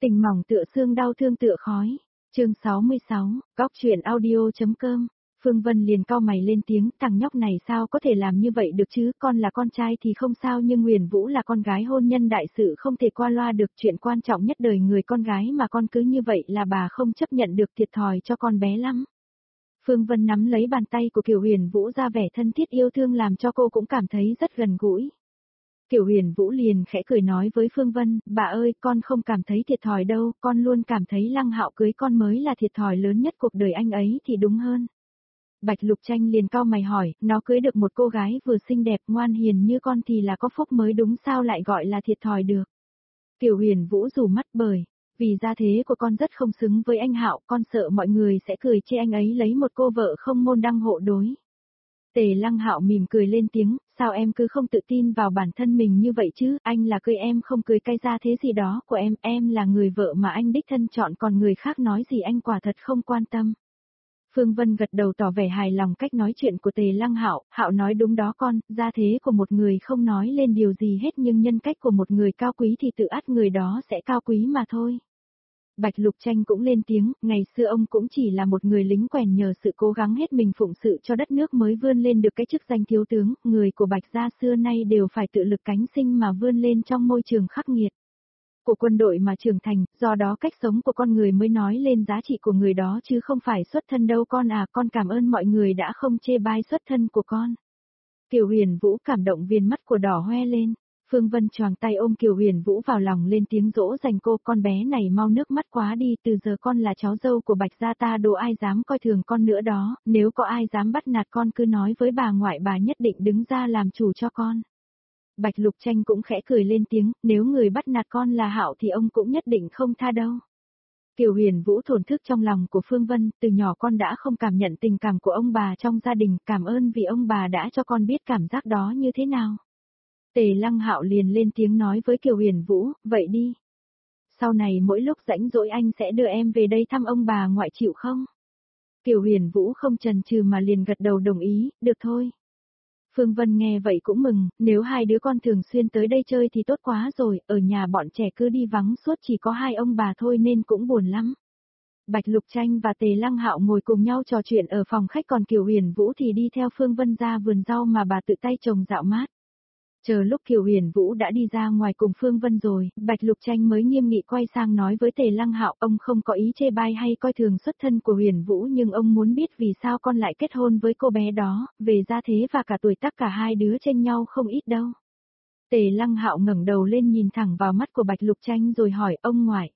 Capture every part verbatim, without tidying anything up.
Tình mỏng tựa xương đau thương tựa khói. Chương sáu mươi sáu, góc chuyện audio.com. Phương Vân liền cau mày lên tiếng, thằng nhóc này sao có thể làm như vậy được chứ, con là con trai thì không sao nhưng Huyền Vũ là con gái, hôn nhân đại sự không thể qua loa được, chuyện quan trọng nhất đời người con gái mà con cứ như vậy là bà không chấp nhận được, thiệt thòi cho con bé lắm. Phương Vân nắm lấy bàn tay của Kiều Huyền Vũ ra vẻ thân thiết yêu thương làm cho cô cũng cảm thấy rất gần gũi. Kiều Huyền Vũ liền khẽ cười nói với Phương Vân, bà ơi, con không cảm thấy thiệt thòi đâu, con luôn cảm thấy Lăng Hạo cưới con mới là thiệt thòi lớn nhất cuộc đời anh ấy thì đúng hơn. Bạch Lục Tranh liền cau mày hỏi, nó cưới được một cô gái vừa xinh đẹp ngoan hiền như con thì là có phúc mới đúng, sao lại gọi là thiệt thòi được. Kiều Huyền Vũ rủ mắt bởi, vì gia thế của con rất không xứng với anh Hạo, con sợ mọi người sẽ cười chê anh ấy lấy một cô vợ không môn đăng hộ đối. Tề Lăng Hạo mỉm cười lên tiếng, sao em cứ không tự tin vào bản thân mình như vậy chứ, anh là cưới em không cưới cái gia thế gì đó của em, em là người vợ mà anh đích thân chọn, còn người khác nói gì anh quả thật không quan tâm. Phương Vân gật đầu tỏ vẻ hài lòng cách nói chuyện của Tề Lăng Hạo, Hạo nói đúng đó con, gia thế của một người không nói lên điều gì hết nhưng nhân cách của một người cao quý thì tự ắt người đó sẽ cao quý mà thôi. Bạch Lục Tranh cũng lên tiếng, ngày xưa ông cũng chỉ là một người lính quèn, nhờ sự cố gắng hết mình phụng sự cho đất nước mới vươn lên được cái chức danh thiếu tướng, người của Bạch gia xưa nay đều phải tự lực cánh sinh mà vươn lên trong môi trường khắc nghiệt của quân đội mà trưởng thành, do đó cách sống của con người mới nói lên giá trị của người đó chứ không phải xuất thân đâu con à, con cảm ơn mọi người đã không chê bai xuất thân của con. Kiều Huyền Vũ cảm động, viền mắt của đỏ hoe lên. Phương Vân choàng tay ôm Kiều Huyền Vũ vào lòng lên tiếng dỗ dành cô, con bé này mau nước mắt quá đi, từ giờ con là cháu dâu của Bạch gia ta, đồ ai dám coi thường con nữa đó, nếu có ai dám bắt nạt con cứ nói với bà ngoại, bà nhất định đứng ra làm chủ cho con. Bạch Lục Tranh cũng khẽ cười lên tiếng, nếu người bắt nạt con là Hạo thì ông cũng nhất định không tha đâu. Kiều Huyền Vũ thổn thức trong lòng của Phương Vân, từ nhỏ con đã không cảm nhận tình cảm của ông bà trong gia đình, cảm ơn vì ông bà đã cho con biết cảm giác đó như thế nào. Tề Lăng Hạo liền lên tiếng nói với Kiều Huyền Vũ, vậy đi. Sau này mỗi lúc rảnh rỗi anh sẽ đưa em về đây thăm ông bà ngoại, chịu không? Kiều Huyền Vũ không chần chừ mà liền gật đầu đồng ý, được thôi. Phương Vân nghe vậy cũng mừng, nếu hai đứa con thường xuyên tới đây chơi thì tốt quá rồi, ở nhà bọn trẻ cứ đi vắng suốt chỉ có hai ông bà thôi nên cũng buồn lắm. Bạch Lục Tranh và Tề Lăng Hạo ngồi cùng nhau trò chuyện ở phòng khách, còn Kiều Huyền Vũ thì đi theo Phương Vân ra vườn rau mà bà tự tay trồng dạo mát. Chờ lúc Kiều Huyền Vũ đã đi ra ngoài cùng Phương Vân rồi, Bạch Lục Tranh mới nghiêm nghị quay sang nói với Tề Lăng Hạo, ông không có ý chê bai hay coi thường xuất thân của Huyền Vũ nhưng ông muốn biết vì sao con lại kết hôn với cô bé đó, về gia thế và cả tuổi tác cả hai đứa chênh nhau không ít đâu. Tề Lăng Hạo ngẩng đầu lên nhìn thẳng vào mắt của Bạch Lục Tranh rồi hỏi, ông ngoại.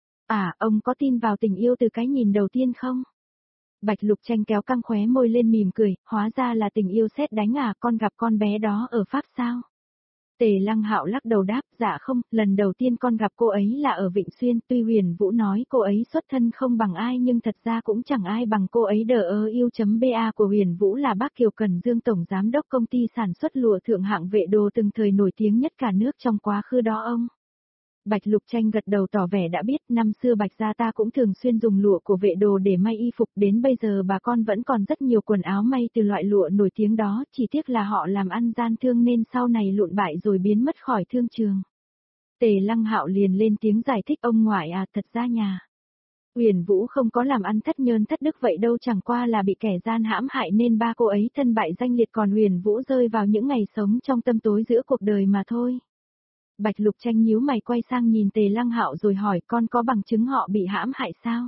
À, ông có tin vào tình yêu từ cái nhìn đầu tiên không? Bạch Lục Tranh kéo căng khóe môi lên mỉm cười, hóa ra là tình yêu sét đánh à, con gặp con bé đó ở Pháp sao? Tề Lăng Hạo lắc đầu đáp, dạ không, lần đầu tiên con gặp cô ấy là ở Vịnh Xuyên, tuy Huyền Vũ nói cô ấy xuất thân không bằng ai nhưng thật ra cũng chẳng ai bằng cô ấy. Đờ ơ yêu.ba của Huyền Vũ là bác Kiều Cần Dương, tổng giám đốc công ty sản xuất lụa thượng hạng Vệ Đồ từng thời nổi tiếng nhất cả nước trong quá khứ đó ông. Bạch Lục Tranh gật đầu tỏ vẻ đã biết, năm xưa Bạch gia ta cũng thường xuyên dùng lụa của Vệ Đồ để may y phục, đến bây giờ bà con vẫn còn rất nhiều quần áo may từ loại lụa nổi tiếng đó, chỉ tiếc là họ làm ăn gian thương nên sau này lụn bại rồi biến mất khỏi thương trường. Tề Lăng Hạo liền lên tiếng giải thích, ông ngoại à, thật ra nhà Huyền Vũ không có làm ăn thất nhơn thất đức vậy đâu, chẳng qua là bị kẻ gian hãm hại nên ba cô ấy thân bại danh liệt, còn Huyền Vũ rơi vào những ngày sống trong tâm tối giữa cuộc đời mà thôi. Bạch Lục Tranh nhíu mày quay sang nhìn Tề Lăng Hạo rồi hỏi, con có bằng chứng họ bị hãm hại sao?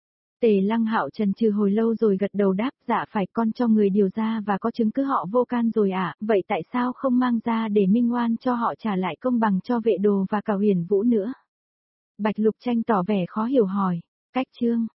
Tề Lăng Hạo chần chừ hồi lâu rồi gật đầu đáp, dạ phải, con cho người điều ra và có chứng cứ họ vô can rồi ạ, à, vậy tại sao không mang ra để minh oan cho họ trả lại công bằng cho Vệ Đồ và cả Huyền Vũ nữa? Bạch Lục Tranh tỏ vẻ khó hiểu hỏi, cách chương.